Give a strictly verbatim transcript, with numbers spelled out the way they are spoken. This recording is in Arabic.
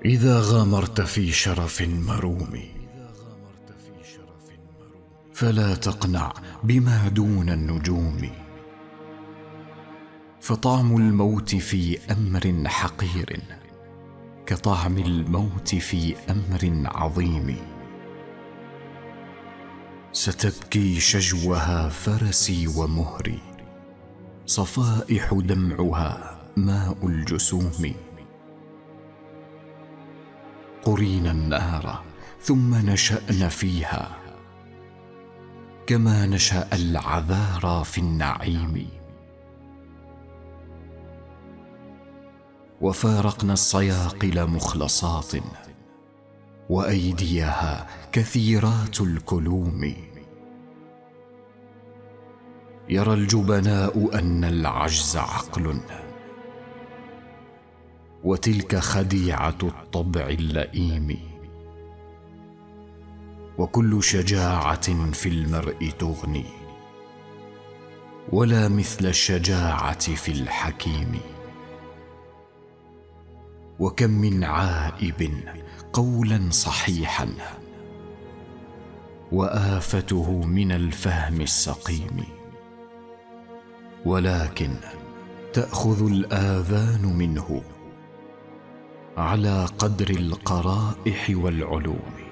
إذا غامرت في شرف مروم فلا تقنع بما دون النجوم، فطعم الموت في أمر حقير كطعم الموت في أمر عظيم. ستبكي شجوها فرسي ومهري، صفائح دمعها ماء الجسوم. قرينا النار ثم نشأن فيها كما نشأ العذارى في النعيم. وفارقنا الصياقل مخلصات وأيديها كثيرات الكلوم. يرى الجبناء أن العجز عقل، وتلك خديعة الطبع اللئيم. وكل شجاعة في المرء تغني، ولا مثل الشجاعة في الحكيم. وكم من عائب قولا صحيحا، وآفته من الفهم السقيم. ولكن تأخذ الآذان منه على قدر القرائح والعلوم.